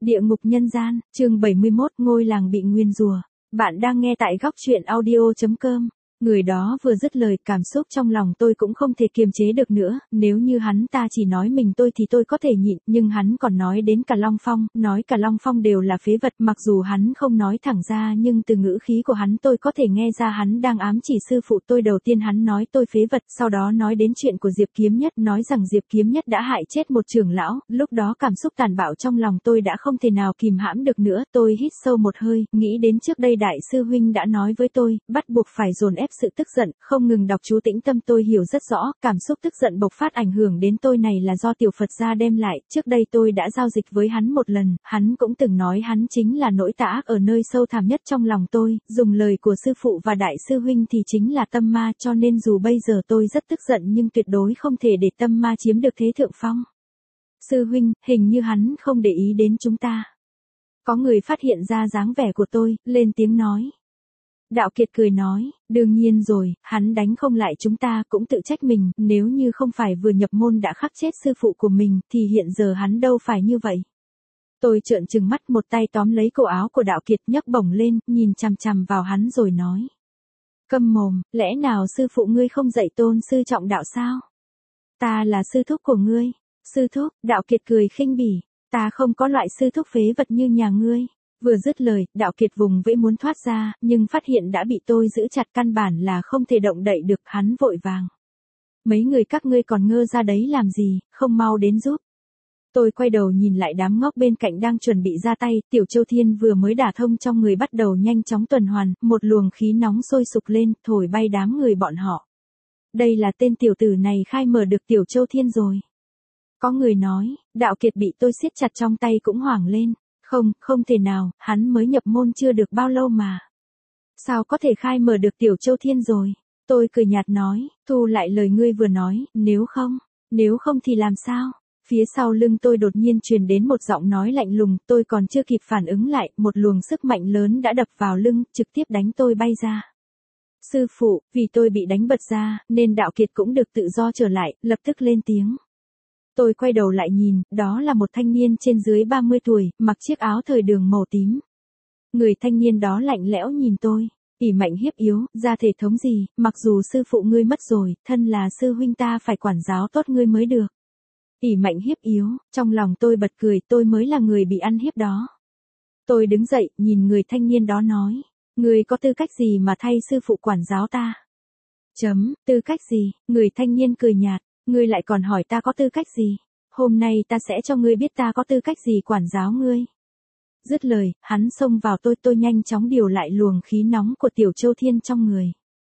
Địa ngục nhân gian, chương 71, ngôi làng bị nguyền rủa. Bạn đang nghe tại góc truyện audio.com. Người đó vừa dứt lời, cảm xúc trong lòng tôi cũng không thể kiềm chế được nữa, nếu như hắn ta chỉ nói mình tôi thì tôi có thể nhịn, nhưng hắn còn nói đến cả Long Phong, nói cả Long Phong đều là phế vật, mặc dù hắn không nói thẳng ra nhưng từ ngữ khí của hắn tôi có thể nghe ra hắn đang ám chỉ sư phụ tôi. Đầu tiên hắn nói tôi phế vật, sau đó nói đến chuyện của Diệp Kiếm Nhất, nói rằng Diệp Kiếm Nhất đã hại chết một trưởng lão, lúc đó cảm xúc tàn bạo trong lòng tôi đã không thể nào kìm hãm được nữa, tôi hít sâu một hơi, nghĩ đến trước đây đại sư huynh đã nói với tôi, bắt buộc phải dồn ép sự tức giận, không ngừng đọc chú tĩnh tâm. Tôi hiểu rất rõ, cảm xúc tức giận bộc phát ảnh hưởng đến tôi này là do tiểu Phật gia đem lại, trước đây tôi đã giao dịch với hắn một lần, hắn cũng từng nói hắn chính là nỗi tà ác ở nơi sâu thẳm nhất trong lòng tôi, dùng lời của sư phụ và đại sư huynh thì chính là tâm ma, cho nên dù bây giờ tôi rất tức giận nhưng tuyệt đối không thể để tâm ma chiếm được thế thượng phong. Sư huynh, hình như hắn không để ý đến chúng ta. Có người phát hiện ra dáng vẻ của tôi, lên tiếng nói. Đạo Kiệt cười nói, đương nhiên rồi, hắn đánh không lại chúng ta cũng tự trách mình, nếu như không phải vừa nhập môn đã khắc chết sư phụ của mình, thì hiện giờ hắn đâu phải như vậy. Tôi trợn trừng mắt, một tay tóm lấy cổ áo của Đạo Kiệt nhấc bổng lên, nhìn chằm chằm vào hắn rồi nói. Câm mồm, lẽ nào sư phụ ngươi không dạy tôn sư trọng đạo sao? Ta là sư thúc của ngươi. Sư thúc, Đạo Kiệt cười khinh bỉ, ta không có loại sư thúc phế vật như nhà ngươi. Vừa dứt lời, Đạo Kiệt vùng vẫy muốn thoát ra, nhưng phát hiện đã bị tôi giữ chặt, căn bản là không thể động đậy được, hắn vội vàng. Mấy người các ngươi còn ngơ ra đấy làm gì, không mau đến giúp. Tôi quay đầu nhìn lại đám ngốc bên cạnh đang chuẩn bị ra tay, Tiểu Châu Thiên vừa mới đả thông trong người bắt đầu nhanh chóng tuần hoàn, một luồng khí nóng sôi sục lên, thổi bay đám người bọn họ. Đây là tên tiểu tử này khai mở được Tiểu Châu Thiên rồi. Có người nói, Đạo Kiệt bị tôi siết chặt trong tay cũng hoảng lên. Không thể nào, hắn mới nhập môn chưa được bao lâu mà. Sao có thể khai mở được Tiểu Châu Thiên rồi? Tôi cười nhạt nói, thu lại lời ngươi vừa nói, nếu không thì làm sao? Phía sau lưng tôi đột nhiên truyền đến một giọng nói lạnh lùng, tôi còn chưa kịp phản ứng lại, một luồng sức mạnh lớn đã đập vào lưng, trực tiếp đánh tôi bay ra. Sư phụ, vì tôi bị đánh bật ra, nên Đạo Kiệt cũng được tự do trở lại, lập tức lên tiếng. Tôi quay đầu lại nhìn, đó là một thanh niên trên dưới 30 tuổi, mặc chiếc áo thời đường màu tím. Người thanh niên đó lạnh lẽo nhìn tôi, ỷ mạnh hiếp yếu, ra thể thống gì, mặc dù sư phụ ngươi mất rồi, thân là sư huynh ta phải quản giáo tốt ngươi mới được. ỷ mạnh hiếp yếu, trong lòng tôi bật cười, tôi mới là người bị ăn hiếp đó. Tôi đứng dậy, nhìn người thanh niên đó nói, ngươi có tư cách gì mà thay sư phụ quản giáo ta? Tư cách gì? Người thanh niên cười nhạt. Ngươi lại còn hỏi ta có tư cách gì? Hôm nay ta sẽ cho ngươi biết ta có tư cách gì quản giáo ngươi. Dứt lời, hắn xông vào tôi nhanh chóng điều lại luồng khí nóng của Tiểu Châu Thiên trong người.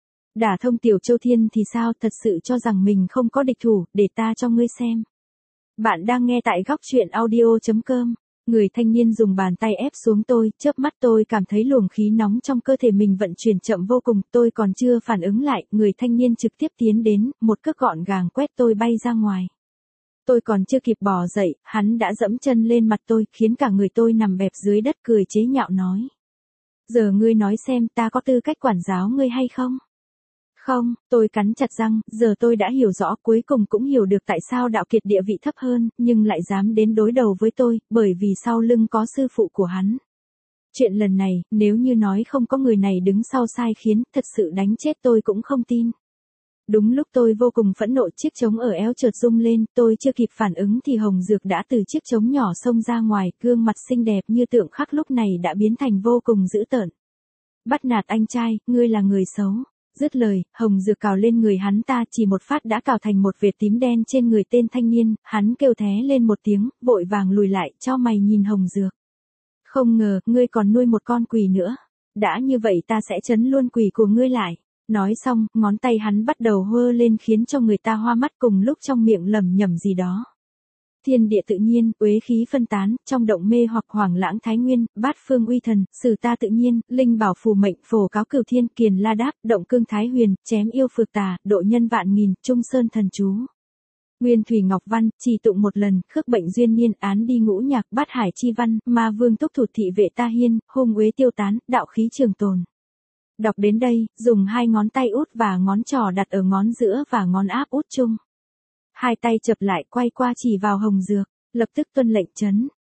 Đả thông Tiểu Châu Thiên thì sao, thật sự cho rằng mình không có địch thủ, để ta cho ngươi xem. Bạn đang nghe tại góc truyện audio.com. Người thanh niên dùng bàn tay ép xuống tôi, chớp mắt tôi cảm thấy luồng khí nóng trong cơ thể mình vận chuyển chậm vô cùng, tôi còn chưa phản ứng lại, người thanh niên trực tiếp tiến đến, một cước gọn gàng quét tôi bay ra ngoài. Tôi còn chưa kịp bò dậy, hắn đã dẫm chân lên mặt tôi, khiến cả người tôi nằm bẹp dưới đất, cười chế nhạo nói. Giờ ngươi nói xem ta có tư cách quản giáo ngươi hay không? Không, tôi cắn chặt răng, giờ tôi đã hiểu rõ, cuối cùng cũng hiểu được tại sao Đạo Kiệt địa vị thấp hơn, nhưng lại dám đến đối đầu với tôi, bởi vì sau lưng có sư phụ của hắn. Chuyện lần này, nếu như nói không có người này đứng sau sai khiến, thật sự đánh chết tôi cũng không tin. Đúng lúc tôi vô cùng phẫn nộ, chiếc trống ở eo chợt rung lên, tôi chưa kịp phản ứng thì Hồng Dược đã từ chiếc trống nhỏ xông ra ngoài, gương mặt xinh đẹp như tượng khắc lúc này đã biến thành vô cùng dữ tợn. Bắt nạt anh trai, ngươi là người xấu. Dứt lời, Hồng Dược cào lên người hắn ta, chỉ một phát đã cào thành một vệt tím đen trên người tên thanh niên, hắn kêu thé lên một tiếng, vội vàng lùi lại, chau mày nhìn Hồng Dược. Không ngờ, ngươi còn nuôi một con quỷ nữa. Đã như vậy ta sẽ trấn luôn quỷ của ngươi lại. Nói xong, ngón tay hắn bắt đầu hơ lên khiến cho người ta hoa mắt, cùng lúc trong miệng lẩm nhẩm gì đó. Thiên địa tự nhiên, uế khí phân tán, trong động mê hoặc hoàng lãng thái nguyên, bát phương uy thần, sử ta tự nhiên, linh bảo phù mệnh, phổ cáo cửu thiên, kiền la đáp, động cương thái huyền, chém yêu phược tà, độ nhân vạn nghìn, trung sơn thần chú. Nguyên thủy ngọc văn, chỉ tụng một lần, khước bệnh duyên niên, án đi ngũ nhạc, bát hải chi văn, ma vương túc thủ thị vệ ta hiên, hung uế tiêu tán, đạo khí trường tồn. Đọc đến đây, dùng hai ngón tay út và ngón trỏ đặt ở ngón giữa và ngón áp út chung. Hai tay chập lại, quay qua chỉ vào Hồng Dược, lập tức tuân lệnh trấn.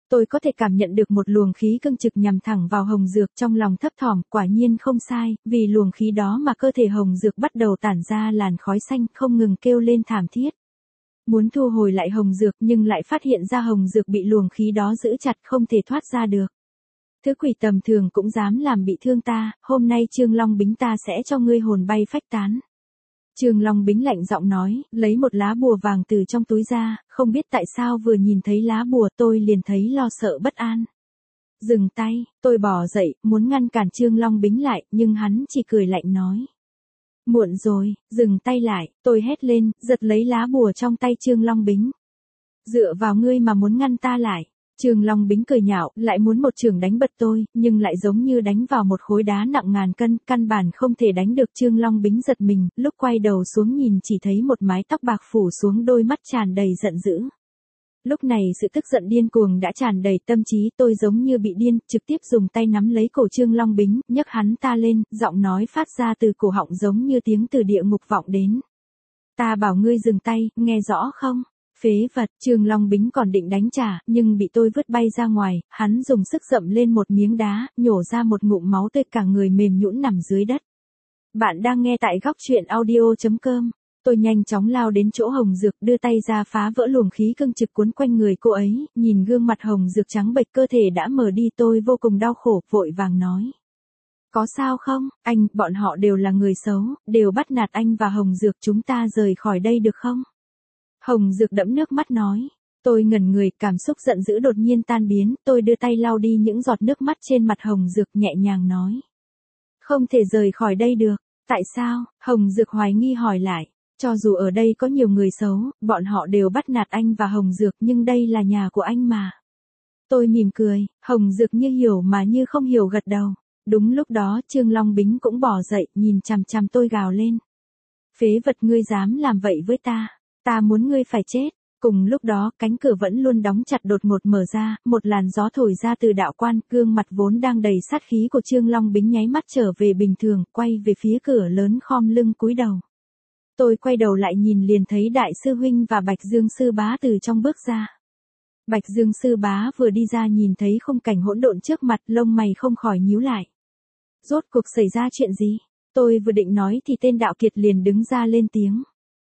Tôi có thể cảm nhận được một luồng khí cương trực nhằm thẳng vào Hồng Dược, trong lòng thấp thỏm, quả nhiên không sai, vì luồng khí đó mà cơ thể Hồng Dược bắt đầu tản ra làn khói xanh, không ngừng kêu lên thảm thiết. Muốn thu hồi lại Hồng Dược nhưng lại phát hiện ra Hồng Dược bị luồng khí đó giữ chặt không thể thoát ra được. Thứ quỷ tầm thường cũng dám làm bị thương ta, hôm nay Trương Long Bính ta sẽ cho ngươi hồn bay phách tán. Trương Long Bính lạnh giọng nói, lấy một lá bùa vàng từ trong túi ra, không biết tại sao vừa nhìn thấy lá bùa tôi liền thấy lo sợ bất an. Dừng tay, tôi bò dậy, muốn ngăn cản Trương Long Bính lại, nhưng hắn chỉ cười lạnh nói. Muộn rồi, dừng tay lại, tôi hét lên, giật lấy lá bùa trong tay Trương Long Bính. Dựa vào ngươi mà muốn ngăn ta lại. Trương Long Bính cười nhạo, lại muốn một chưởng đánh bật tôi, nhưng lại giống như đánh vào một khối đá nặng ngàn cân, căn bản không thể đánh được. Trương Long Bính giật mình, lúc quay đầu xuống nhìn chỉ thấy một mái tóc bạc phủ xuống, đôi mắt tràn đầy giận dữ. Lúc này sự tức giận điên cuồng đã tràn đầy tâm trí, tôi giống như bị điên, trực tiếp dùng tay nắm lấy cổ Trương Long Bính, nhấc hắn ta lên, giọng nói phát ra từ cổ họng giống như tiếng từ địa ngục vọng đến. Ta bảo ngươi dừng tay, nghe rõ không? Phế vật, Trương Long Bính còn định đánh trả, nhưng bị tôi vứt bay ra ngoài, hắn dùng sức dậm lên một miếng đá, nhổ ra một ngụm máu tươi, cả người mềm nhũn nằm dưới đất. Bạn đang nghe tại góc truyện audio.com. Tôi nhanh chóng lao đến chỗ Hồng Dược, đưa tay ra phá vỡ luồng khí cương trực cuốn quanh người cô ấy, nhìn gương mặt Hồng Dược trắng bệch, cơ thể đã mờ đi, tôi vô cùng đau khổ, vội vàng nói. Có sao không, anh, bọn họ đều là người xấu, đều bắt nạt anh và Hồng Dược, chúng ta rời khỏi đây được không? Hồng Dược đẫm nước mắt nói. Tôi ngẩn người, cảm xúc giận dữ đột nhiên tan biến, tôi đưa tay lau đi những giọt nước mắt trên mặt Hồng Dược, nhẹ nhàng nói. Không thể rời khỏi đây được, tại sao? Hồng Dược hoài nghi hỏi lại. Cho dù ở đây có nhiều người xấu, bọn họ đều bắt nạt anh và Hồng Dược, nhưng đây là nhà của anh mà. Tôi mỉm cười, Hồng Dược như hiểu mà như không hiểu gật đầu. Đúng lúc đó Trương Long Bính cũng bỏ dậy, nhìn chằm chằm tôi gào lên. Phế vật, ngươi dám làm vậy với ta, ta muốn ngươi phải chết. Cùng lúc đó cánh cửa vẫn luôn đóng chặt đột ngột mở ra, một làn gió thổi ra từ đạo quan, gương mặt vốn đang đầy sát khí của Trương Long Bính nháy mắt trở về bình thường, quay về phía cửa lớn khom lưng cúi đầu. Tôi quay đầu lại nhìn liền thấy Đại sư huynh và Bạch Dương sư bá từ trong bước ra. Bạch Dương sư bá vừa đi ra nhìn thấy khung cảnh hỗn độn trước mặt, lông mày không khỏi nhíu lại. Rốt cuộc xảy ra chuyện gì? Tôi vừa định nói thì tên Đạo Kiệt liền đứng ra lên tiếng.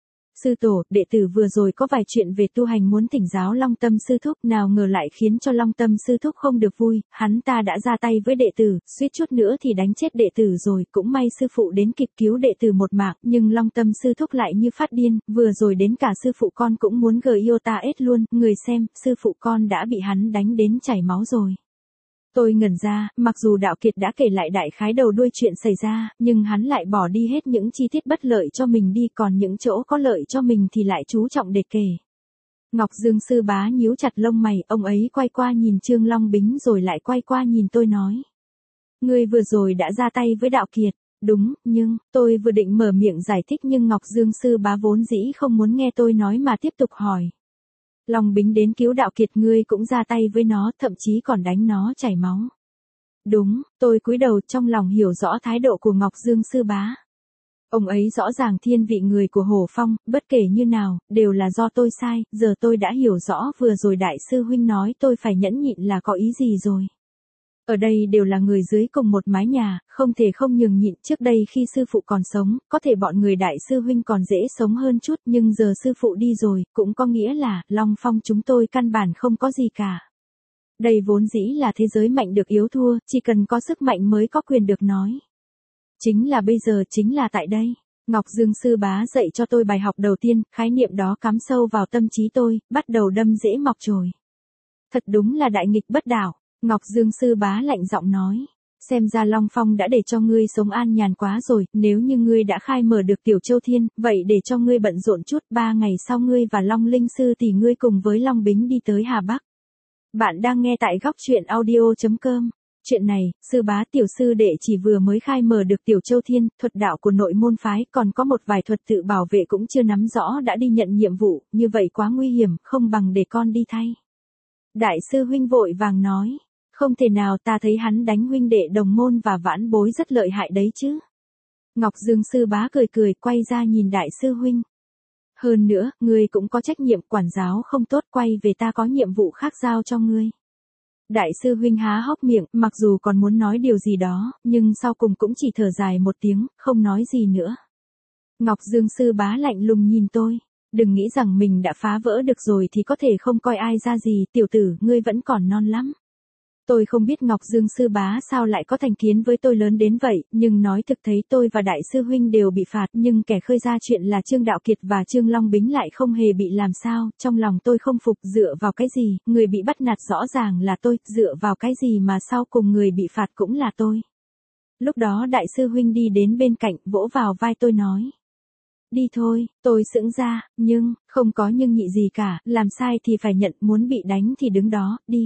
Sư tổ, đệ tử vừa rồi có vài chuyện về tu hành muốn thỉnh giáo Long Tâm sư thúc, nào ngờ lại khiến cho Long Tâm sư thúc không được vui, hắn ta đã ra tay với đệ tử, suýt chút nữa thì đánh chết đệ tử rồi, cũng may sư phụ đến kịp cứu đệ tử một mạng, nhưng Long Tâm sư thúc lại như phát điên, vừa rồi đến cả sư phụ con cũng muốn GIOTA luôn, người xem, sư phụ con đã bị hắn đánh đến chảy máu rồi. Tôi ngẩn ra, mặc dù Đạo Kiệt đã kể lại đại khái đầu đuôi chuyện xảy ra, nhưng hắn lại bỏ đi hết những chi tiết bất lợi cho mình đi, còn những chỗ có lợi cho mình thì lại chú trọng để kể. Ngọc Dương sư bá nhíu chặt lông mày, ông ấy quay qua nhìn Trương Long Bính rồi lại quay qua nhìn tôi nói. Ngươi vừa rồi đã ra tay với Đạo Kiệt, đúng, nhưng, tôi vừa định mở miệng giải thích nhưng Ngọc Dương sư bá vốn dĩ không muốn nghe tôi nói mà tiếp tục hỏi. Long Bính đến cứu Đạo Kiệt, ngươi cũng ra tay với nó, thậm chí còn đánh nó chảy máu. Đúng, tôi cúi đầu, trong lòng hiểu rõ thái độ của Ngọc Dương sư bá. Ông ấy rõ ràng thiên vị người của Hồ Phong, bất kể như nào, đều là do tôi sai, giờ tôi đã hiểu rõ vừa rồi Đại sư huynh nói tôi phải nhẫn nhịn là có ý gì rồi. Ở đây đều là người dưới cùng một mái nhà, không thể không nhường nhịn. Trước đây khi sư phụ còn sống, có thể bọn người Đại sư huynh còn dễ sống hơn chút, nhưng giờ sư phụ đi rồi, cũng có nghĩa là, Long Phong chúng tôi căn bản không có gì cả. Đây vốn dĩ là thế giới mạnh được yếu thua, chỉ cần có sức mạnh mới có quyền được nói. Chính là bây giờ, chính là tại đây. Ngọc Dương sư bá dạy cho tôi bài học đầu tiên, khái niệm đó cắm sâu vào tâm trí tôi, bắt đầu đâm rễ mọc chồi. Thật đúng là đại nghịch bất đạo. Ngọc Dương sư bá lạnh giọng nói, xem ra Long Phong đã để cho ngươi sống an nhàn quá rồi, nếu như ngươi đã khai mở được Tiểu Châu Thiên, vậy để cho ngươi bận rộn chút, 3 ngày sau ngươi và Long Linh sư thì ngươi cùng với Long Bính đi tới Hà Bắc. Bạn đang nghe tại góc truyện audio.com. Chuyện này, sư bá tiểu sư đệ chỉ vừa mới khai mở được Tiểu Châu Thiên, thuật đạo của nội môn phái, còn có một vài thuật tự bảo vệ cũng chưa nắm rõ đã đi nhận nhiệm vụ, như vậy quá nguy hiểm, không bằng để con đi thay. Đại sư huynh vội vàng nói. Không thể nào, ta thấy hắn đánh huynh đệ đồng môn và vãn bối rất lợi hại đấy chứ. Ngọc Dương sư bá cười cười, quay ra nhìn Đại sư huynh. Hơn nữa, ngươi cũng có trách nhiệm, quản giáo không tốt, quay về ta có nhiệm vụ khác giao cho ngươi. Đại sư huynh há hốc miệng, mặc dù còn muốn nói điều gì đó, nhưng sau cùng cũng chỉ thở dài một tiếng, không nói gì nữa. Ngọc Dương sư bá lạnh lùng nhìn tôi. Đừng nghĩ rằng mình đã phá vỡ được rồi thì có thể không coi ai ra gì, tiểu tử, ngươi vẫn còn non lắm. Tôi không biết Ngọc Dương sư bá sao lại có thành kiến với tôi lớn đến vậy, nhưng nói thực thấy tôi và đại sư huynh đều bị phạt, nhưng kẻ khơi ra chuyện là Trương Đạo Kiệt và Trương Long Bính lại không hề bị làm sao, trong lòng tôi không phục, dựa vào cái gì, người bị bắt nạt rõ ràng là tôi, dựa vào cái gì mà sau cùng người bị phạt cũng là tôi. Lúc đó đại sư huynh đi đến bên cạnh, vỗ vào vai tôi nói. Đi thôi, tôi sững ra, nhưng, không có nhưng nhị gì cả, làm sai thì phải nhận, muốn bị đánh thì đứng đó, đi.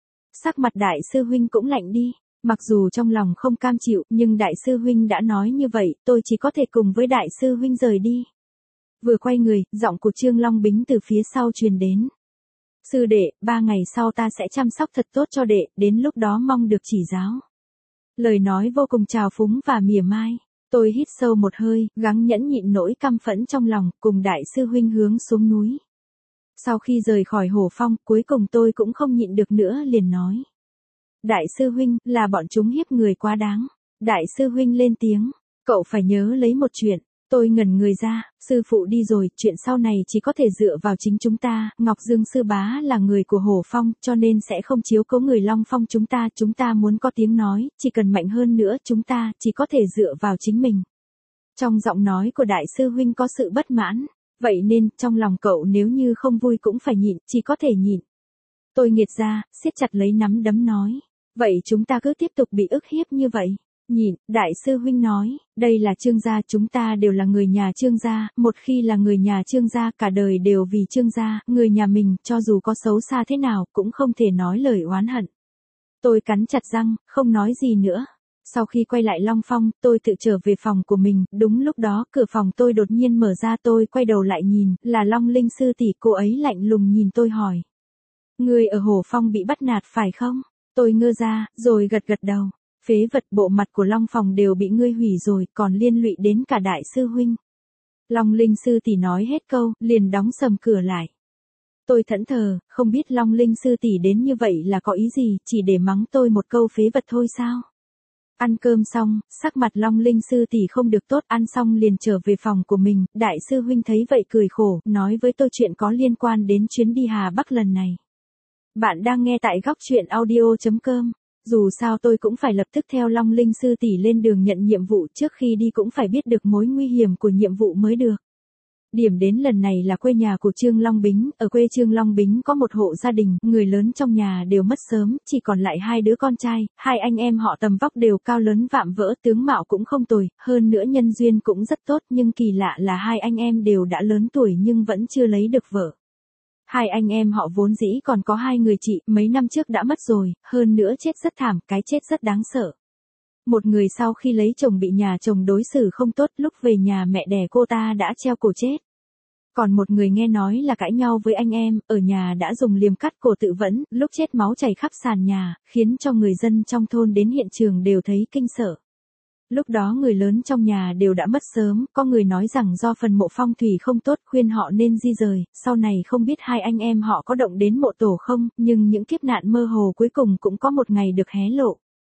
Sắc mặt đại sư huynh cũng lạnh đi, mặc dù trong lòng không cam chịu, nhưng đại sư huynh đã nói như vậy, tôi chỉ có thể cùng với đại sư huynh rời đi. Vừa quay người, giọng của Trương Long Bính từ phía sau truyền đến. Sư đệ, 3 ngày sau ta sẽ chăm sóc thật tốt cho đệ, đến lúc đó mong được chỉ giáo. Lời nói vô cùng trào phúng và mỉa mai. Tôi hít sâu một hơi, gắng nhẫn nhịn nỗi căm phẫn trong lòng, cùng đại sư huynh hướng xuống núi. Sau khi rời khỏi Hổ Phong, cuối cùng tôi cũng không nhịn được nữa liền nói. Đại sư huynh, là bọn chúng hiếp người quá đáng. Đại sư huynh lên tiếng, cậu phải nhớ lấy một chuyện. Tôi ngẩn người ra, sư phụ đi rồi, chuyện sau này chỉ có thể dựa vào chính chúng ta, Ngọc Dương sư bá là người của Hổ Phong, cho nên sẽ không chiếu cố người Long Phong chúng ta muốn có tiếng nói, chỉ cần mạnh hơn nữa chúng ta, chỉ có thể dựa vào chính mình. Trong giọng nói của đại sư huynh có sự bất mãn, vậy nên, trong lòng cậu nếu như không vui cũng phải nhịn, chỉ có thể nhịn. Tôi nghiệt ra, siết chặt lấy nắm đấm nói, vậy chúng ta cứ tiếp tục bị ức hiếp như vậy. Nhịn, đại sư huynh nói, đây là Trương gia, chúng ta đều là người nhà Trương gia, một khi là người nhà Trương gia cả đời đều vì Trương gia, người nhà mình, cho dù có xấu xa thế nào, cũng không thể nói lời oán hận. Tôi cắn chặt răng, không nói gì nữa. Sau khi quay lại Long Phong, tôi tự trở về phòng của mình, đúng lúc đó, cửa phòng tôi đột nhiên mở ra, tôi quay đầu lại nhìn, là Long Linh sư tỷ, cô ấy lạnh lùng nhìn tôi hỏi. Người ở Hổ Phong bị bắt nạt phải không? Tôi ngơ ra, rồi gật gật đầu. Phế vật, bộ mặt của Long Phòng đều bị ngươi hủy rồi, còn liên lụy đến cả đại sư huynh. Long Linh sư tỷ nói hết câu, liền đóng sầm cửa lại. Tôi thẫn thờ, không biết Long Linh sư tỷ đến như vậy là có ý gì, chỉ để mắng tôi một câu phế vật thôi sao? Ăn cơm xong, sắc mặt Long Linh sư tỷ không được tốt, ăn xong liền trở về phòng của mình, đại sư huynh thấy vậy cười khổ, nói với tôi chuyện có liên quan đến chuyến đi Hà Bắc lần này. Bạn đang nghe tại góc truyện audio.com. Dù sao tôi cũng phải lập tức theo Long Linh sư tỷ lên đường nhận nhiệm vụ, trước khi đi cũng phải biết được mối nguy hiểm của nhiệm vụ mới được. Điểm đến lần này là quê nhà của Trương Long Bính, ở quê Trương Long Bính có một hộ gia đình, người lớn trong nhà đều mất sớm, chỉ còn lại 2 đứa con trai, 2 anh em họ tầm vóc đều cao lớn vạm vỡ, tướng mạo cũng không tồi, hơn nữa nhân duyên cũng rất tốt, nhưng kỳ lạ là 2 anh em đều đã lớn tuổi nhưng vẫn chưa lấy được vợ. 2 anh em họ vốn dĩ còn có 2 người chị, mấy năm trước đã mất rồi, hơn nữa chết rất thảm, cái chết rất đáng sợ. Một người sau khi lấy chồng bị nhà chồng đối xử không tốt, lúc về nhà mẹ đẻ cô ta đã treo cổ chết. Còn một người nghe nói là cãi nhau với anh em, ở nhà đã dùng liềm cắt cổ tự vẫn, lúc chết máu chảy khắp sàn nhà, khiến cho người dân trong thôn đến hiện trường đều thấy kinh sợ. Lúc đó người lớn trong nhà đều đã mất sớm, có người nói rằng do phần mộ phong thủy không tốt, khuyên họ nên di rời, sau này không biết 2 anh em họ có động đến mộ tổ không, nhưng những kiếp nạn mơ hồ cuối cùng cũng có một ngày được hé lộ.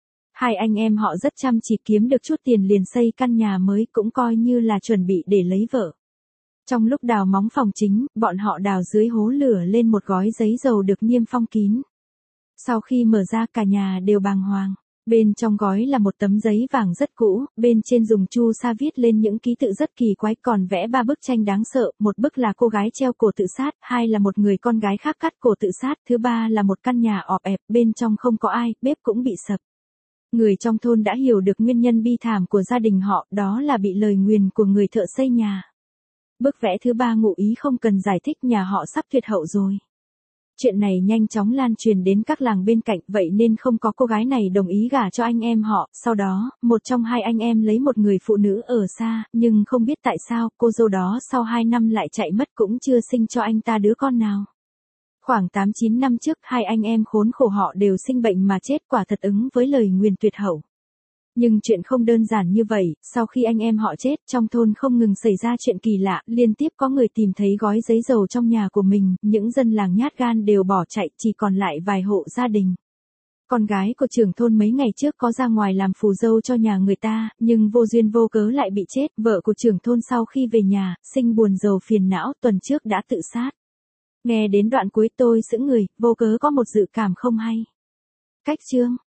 2 anh em họ rất chăm chỉ kiếm được chút tiền liền xây căn nhà mới, cũng coi như là chuẩn bị để lấy vợ. Trong lúc đào móng phòng chính, bọn họ đào dưới hố lửa lên một gói giấy dầu được niêm phong kín. Sau khi mở ra cả nhà đều bàng hoàng. Bên trong gói là một tấm giấy vàng rất cũ, bên trên dùng chu sa viết lên những ký tự rất kỳ quái, còn vẽ 3 bức tranh đáng sợ, một bức là cô gái treo cổ tự sát, 2 là một người con gái khác cắt cổ tự sát, thứ 3 là một căn nhà ọp ẹp, bên trong không có ai, bếp cũng bị sập. Người trong thôn đã hiểu được nguyên nhân bi thảm của gia đình họ, đó là bị lời nguyền của người thợ xây nhà. Bức vẽ thứ 3 ngụ ý không cần giải thích, nhà họ sắp tuyệt hậu rồi. Chuyện này nhanh chóng lan truyền đến các làng bên cạnh, vậy nên không có cô gái này đồng ý gả cho anh em họ. Sau đó, một trong 2 anh em lấy một người phụ nữ ở xa, nhưng không biết tại sao, cô dâu đó sau 2 năm lại chạy mất, cũng chưa sinh cho anh ta đứa con nào. Khoảng 8-9 năm trước, 2 anh em khốn khổ họ đều sinh bệnh mà chết, quả thật ứng với lời nguyền tuyệt hậu. Nhưng chuyện không đơn giản như vậy, sau khi anh em họ chết, trong thôn không ngừng xảy ra chuyện kỳ lạ, liên tiếp có người tìm thấy gói giấy dầu trong nhà của mình, những dân làng nhát gan đều bỏ chạy, chỉ còn lại vài hộ gia đình. Con gái của trưởng thôn mấy ngày trước có ra ngoài làm phù dâu cho nhà người ta, nhưng vô duyên vô cớ lại bị chết. Vợ của trưởng thôn sau khi về nhà, sinh buồn rầu phiền não, tuần trước đã tự sát. Nghe đến đoạn cuối tôi sững người, vô cớ có một dự cảm không hay. Cách chương